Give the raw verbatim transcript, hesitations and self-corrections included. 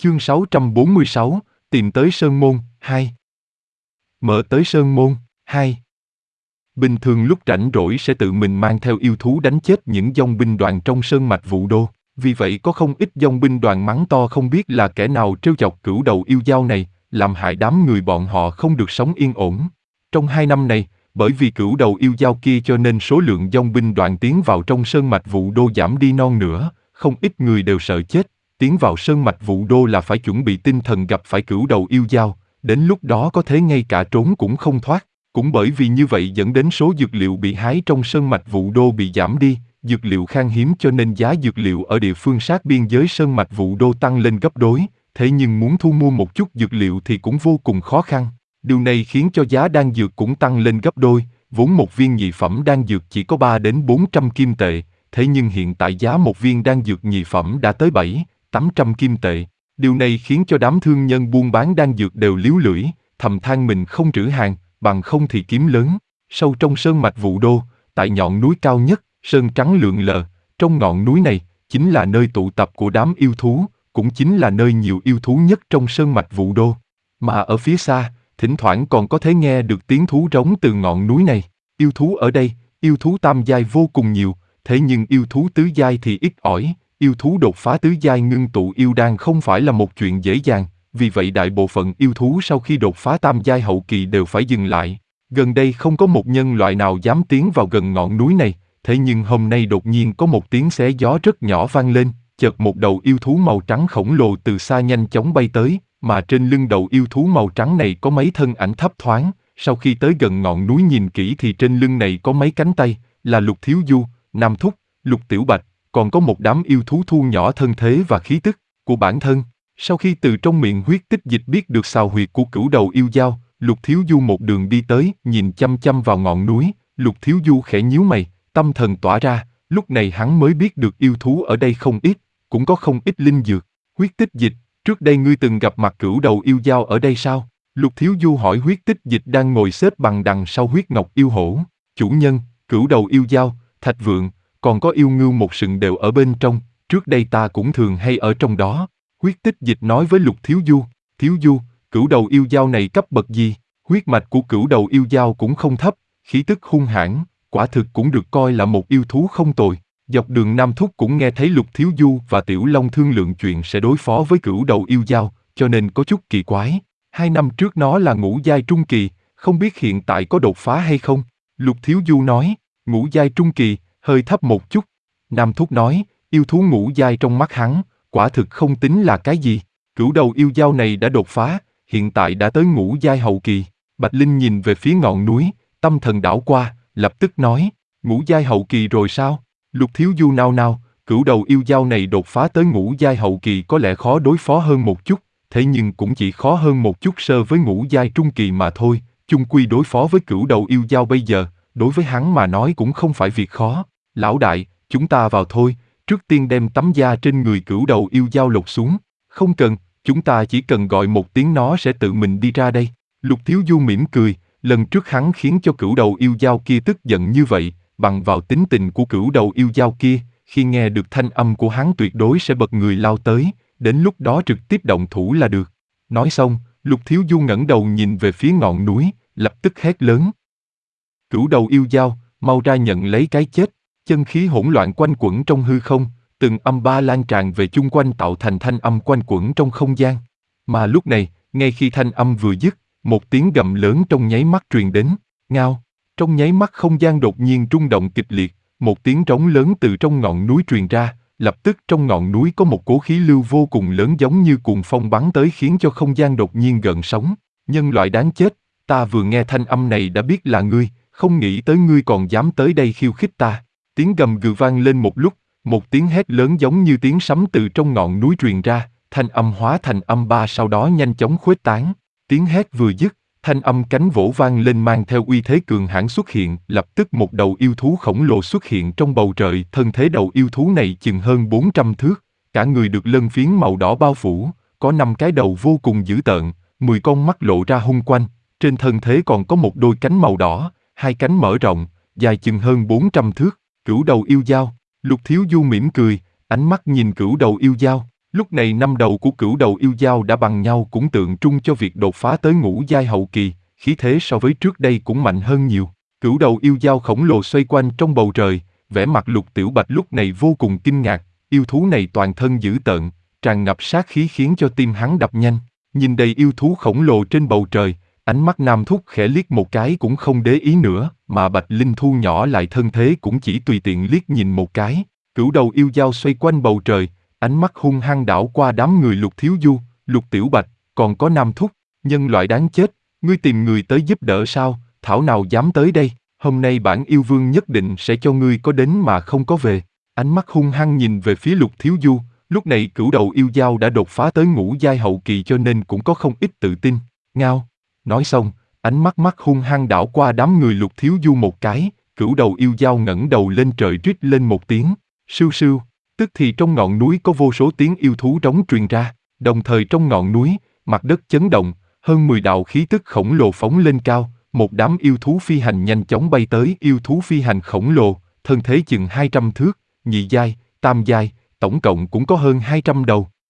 Chương sáu trăm bốn mươi sáu, tìm tới Sơn Môn, hai. Mở tới Sơn Môn, hai. Bình thường lúc rảnh rỗi sẽ tự mình mang theo yêu thú đánh chết những dòng binh đoàn trong sơn mạch Vũ Đô, vì vậy có không ít dòng binh đoàn mắng to không biết là kẻ nào trêu chọc cửu đầu yêu dao này, làm hại đám người bọn họ không được sống yên ổn. Trong hai năm này, bởi vì cửu đầu yêu dao kia cho nên số lượng dòng binh đoàn tiến vào trong sơn mạch Vũ Đô giảm đi non nữa, không ít người đều sợ chết. Tiến vào sơn mạch Vũ Đô là phải chuẩn bị tinh thần gặp phải cửu đầu yêu dao, đến lúc đó có thể ngay cả trốn cũng không thoát. Cũng bởi vì như vậy dẫn đến số dược liệu bị hái trong sơn mạch Vũ Đô bị giảm đi, dược liệu khan hiếm cho nên giá dược liệu ở địa phương sát biên giới sơn mạch Vũ Đô tăng lên gấp đôi, thế nhưng muốn thu mua một chút dược liệu thì cũng vô cùng khó khăn. Điều này khiến cho giá đan dược cũng tăng lên gấp đôi, vốn một viên nhị phẩm đan dược chỉ có ba đến bốn trăm kim tệ, thế nhưng hiện tại giá một viên đan dược nhị phẩm đã tới bảy, tám trăm kim tệ. Điều này khiến cho đám thương nhân buôn bán đan dược đều líu lưỡi, thầm than mình không trữ hàng, bằng không thì kiếm lớn. Sâu trong sơn mạch Vũ Đô, tại ngọn núi cao nhất, sơn trắng lượn lờ, trong ngọn núi này, chính là nơi tụ tập của đám yêu thú, cũng chính là nơi nhiều yêu thú nhất trong sơn mạch Vũ Đô. Mà ở phía xa, thỉnh thoảng còn có thể nghe được tiếng thú rống từ ngọn núi này. Yêu thú ở đây, yêu thú tam giai vô cùng nhiều, thế nhưng yêu thú tứ giai thì ít ỏi. Yêu thú đột phá tứ giai ngưng tụ yêu đan không phải là một chuyện dễ dàng, vì vậy đại bộ phận yêu thú sau khi đột phá tam giai hậu kỳ đều phải dừng lại. Gần đây không có một nhân loại nào dám tiến vào gần ngọn núi này, thế nhưng hôm nay đột nhiên có một tiếng xé gió rất nhỏ vang lên, chợt một đầu yêu thú màu trắng khổng lồ từ xa nhanh chóng bay tới, mà trên lưng đầu yêu thú màu trắng này có mấy thân ảnh thấp thoáng, sau khi tới gần ngọn núi nhìn kỹ thì trên lưng này có mấy cánh tay, là Lục Thiếu Du, Nam Thúc, Lục Tiểu Bạch, còn có một đám yêu thú thu nhỏ thân thế và khí tức của bản thân. Sau khi từ trong miệng huyết tích dịch biết được xào huyệt của cửu đầu yêu dao, Lục Thiếu Du một đường đi tới, nhìn chăm chăm vào ngọn núi, Lục Thiếu Du khẽ nhíu mày, tâm thần tỏa ra, lúc này hắn mới biết được yêu thú ở đây không ít, cũng có không ít linh dược. Huyết tích dịch, trước đây ngươi từng gặp mặt cửu đầu yêu dao ở đây sao? Lục Thiếu Du hỏi huyết tích dịch đang ngồi xếp bằng đằng sau huyết ngọc yêu hổ. Chủ nhân, cửu đầu yêu dao, thạch vượng, còn có yêu ngưu một sừng đều ở bên trong, trước đây ta cũng thường hay ở trong đó. Huyết tích dịch nói với Lục Thiếu Du, Thiếu Du, cửu đầu yêu dao này cấp bậc gì? Huyết mạch của cửu đầu yêu dao cũng không thấp, khí tức hung hãn, quả thực cũng được coi là một yêu thú không tồi. Dọc đường Nam Thúc cũng nghe thấy Lục Thiếu Du và Tiểu Long thương lượng chuyện sẽ đối phó với cửu đầu yêu dao, cho nên có chút kỳ quái. Hai năm trước nó là ngũ giai trung kỳ, không biết hiện tại có đột phá hay không? Lục Thiếu Du nói, ngũ giai trung kỳ, hơi thấp một chút. Nam Thúc nói, yêu thú ngũ giai trong mắt hắn, quả thực không tính là cái gì. Cửu đầu yêu dao này đã đột phá, hiện tại đã tới ngũ giai hậu kỳ. Bạch Linh nhìn về phía ngọn núi, tâm thần đảo qua, lập tức nói, ngũ giai hậu kỳ rồi sao? Lục Thiếu Du nao nao, cửu đầu yêu dao này đột phá tới ngũ giai hậu kỳ có lẽ khó đối phó hơn một chút, thế nhưng cũng chỉ khó hơn một chút so với ngũ giai trung kỳ mà thôi. Chung quy đối phó với cửu đầu yêu dao bây giờ, đối với hắn mà nói cũng không phải việc khó. Lão đại, chúng ta vào thôi, trước tiên đem tấm da trên người cửu đầu yêu dao lột xuống. Không cần, chúng ta chỉ cần gọi một tiếng nó sẽ tự mình đi ra đây. Lục Thiếu Du mỉm cười, lần trước hắn khiến cho cửu đầu yêu dao kia tức giận như vậy, bằng vào tính tình của cửu đầu yêu dao kia, khi nghe được thanh âm của hắn tuyệt đối sẽ bật người lao tới, đến lúc đó trực tiếp động thủ là được. Nói xong, Lục Thiếu Du ngẩng đầu nhìn về phía ngọn núi, lập tức hét lớn. Cửu đầu yêu dao, mau ra nhận lấy cái chết. Chân khí hỗn loạn quanh quẩn trong hư không, từng âm ba lan tràn về chung quanh tạo thành thanh âm quanh quẩn trong không gian. Mà lúc này, ngay khi thanh âm vừa dứt, một tiếng gầm lớn trong nháy mắt truyền đến, ngao. Trong nháy mắt không gian đột nhiên rung động kịch liệt, một tiếng trống lớn từ trong ngọn núi truyền ra, lập tức trong ngọn núi có một cỗ khí lưu vô cùng lớn giống như cuồng phong bắn tới khiến cho không gian đột nhiên gợn sóng. Nhân loại đáng chết, ta vừa nghe thanh âm này đã biết là ngươi, không nghĩ tới ngươi còn dám tới đây khiêu khích ta. Tiếng gầm gừ vang lên một lúc, một tiếng hét lớn giống như tiếng sấm từ trong ngọn núi truyền ra, thanh âm hóa thành âm ba sau đó nhanh chóng khuếch tán. Tiếng hét vừa dứt, thanh âm cánh vỗ vang lên mang theo uy thế cường hãn xuất hiện, lập tức một đầu yêu thú khổng lồ xuất hiện trong bầu trời, thân thế đầu yêu thú này chừng hơn bốn trăm thước, cả người được lân phiến màu đỏ bao phủ, có năm cái đầu vô cùng dữ tợn, mười con mắt lộ ra hung quanh, trên thân thế còn có một đôi cánh màu đỏ, hai cánh mở rộng, dài chừng hơn bốn trăm thước. Cửu đầu yêu dao, Lục Thiếu Du mỉm cười, ánh mắt nhìn cửu đầu yêu dao, Lúc này năm đầu của cửu đầu yêu dao đã bằng nhau, cũng tượng trưng cho việc đột phá tới ngũ giai hậu kỳ, khí thế so với trước đây cũng mạnh hơn nhiều. Cửu đầu yêu dao khổng lồ xoay quanh trong bầu trời, vẻ mặt Lục Tiểu Bạch lúc này vô cùng kinh ngạc, yêu thú này toàn thân dữ tợn, tràn ngập sát khí khiến cho tim hắn đập nhanh. Nhìn đầy yêu thú khổng lồ trên bầu trời, ánh mắt Nam Thúc khẽ liếc một cái cũng không để ý nữa, mà Bạch Linh thu nhỏ lại thân thế cũng chỉ tùy tiện liếc nhìn một cái. Cửu đầu yêu dao xoay quanh bầu trời, ánh mắt hung hăng đảo qua đám người Lục Thiếu Du, Lục Tiểu Bạch, còn có Nam Thúc, nhân loại đáng chết, ngươi tìm người tới giúp đỡ sao, thảo nào dám tới đây, hôm nay bản yêu vương nhất định sẽ cho ngươi có đến mà không có về. Ánh mắt hung hăng nhìn về phía Lục Thiếu Du, lúc này cửu đầu yêu dao đã đột phá tới ngũ giai hậu kỳ cho nên cũng có không ít tự tin. Ngao. Nói xong, ánh mắt mắt hung hăng đảo qua đám người Lục Thiếu Du một cái, cửu đầu yêu dao ngẩng đầu lên trời rít lên một tiếng, sưu sưu, tức thì trong ngọn núi có vô số tiếng yêu thú trống truyền ra, đồng thời trong ngọn núi, mặt đất chấn động, hơn mười đạo khí tức khổng lồ phóng lên cao, một đám yêu thú phi hành nhanh chóng bay tới. Yêu thú phi hành khổng lồ, thân thế chừng hai trăm thước, nhị giai, tam giai, tổng cộng cũng có hơn hai trăm đầu.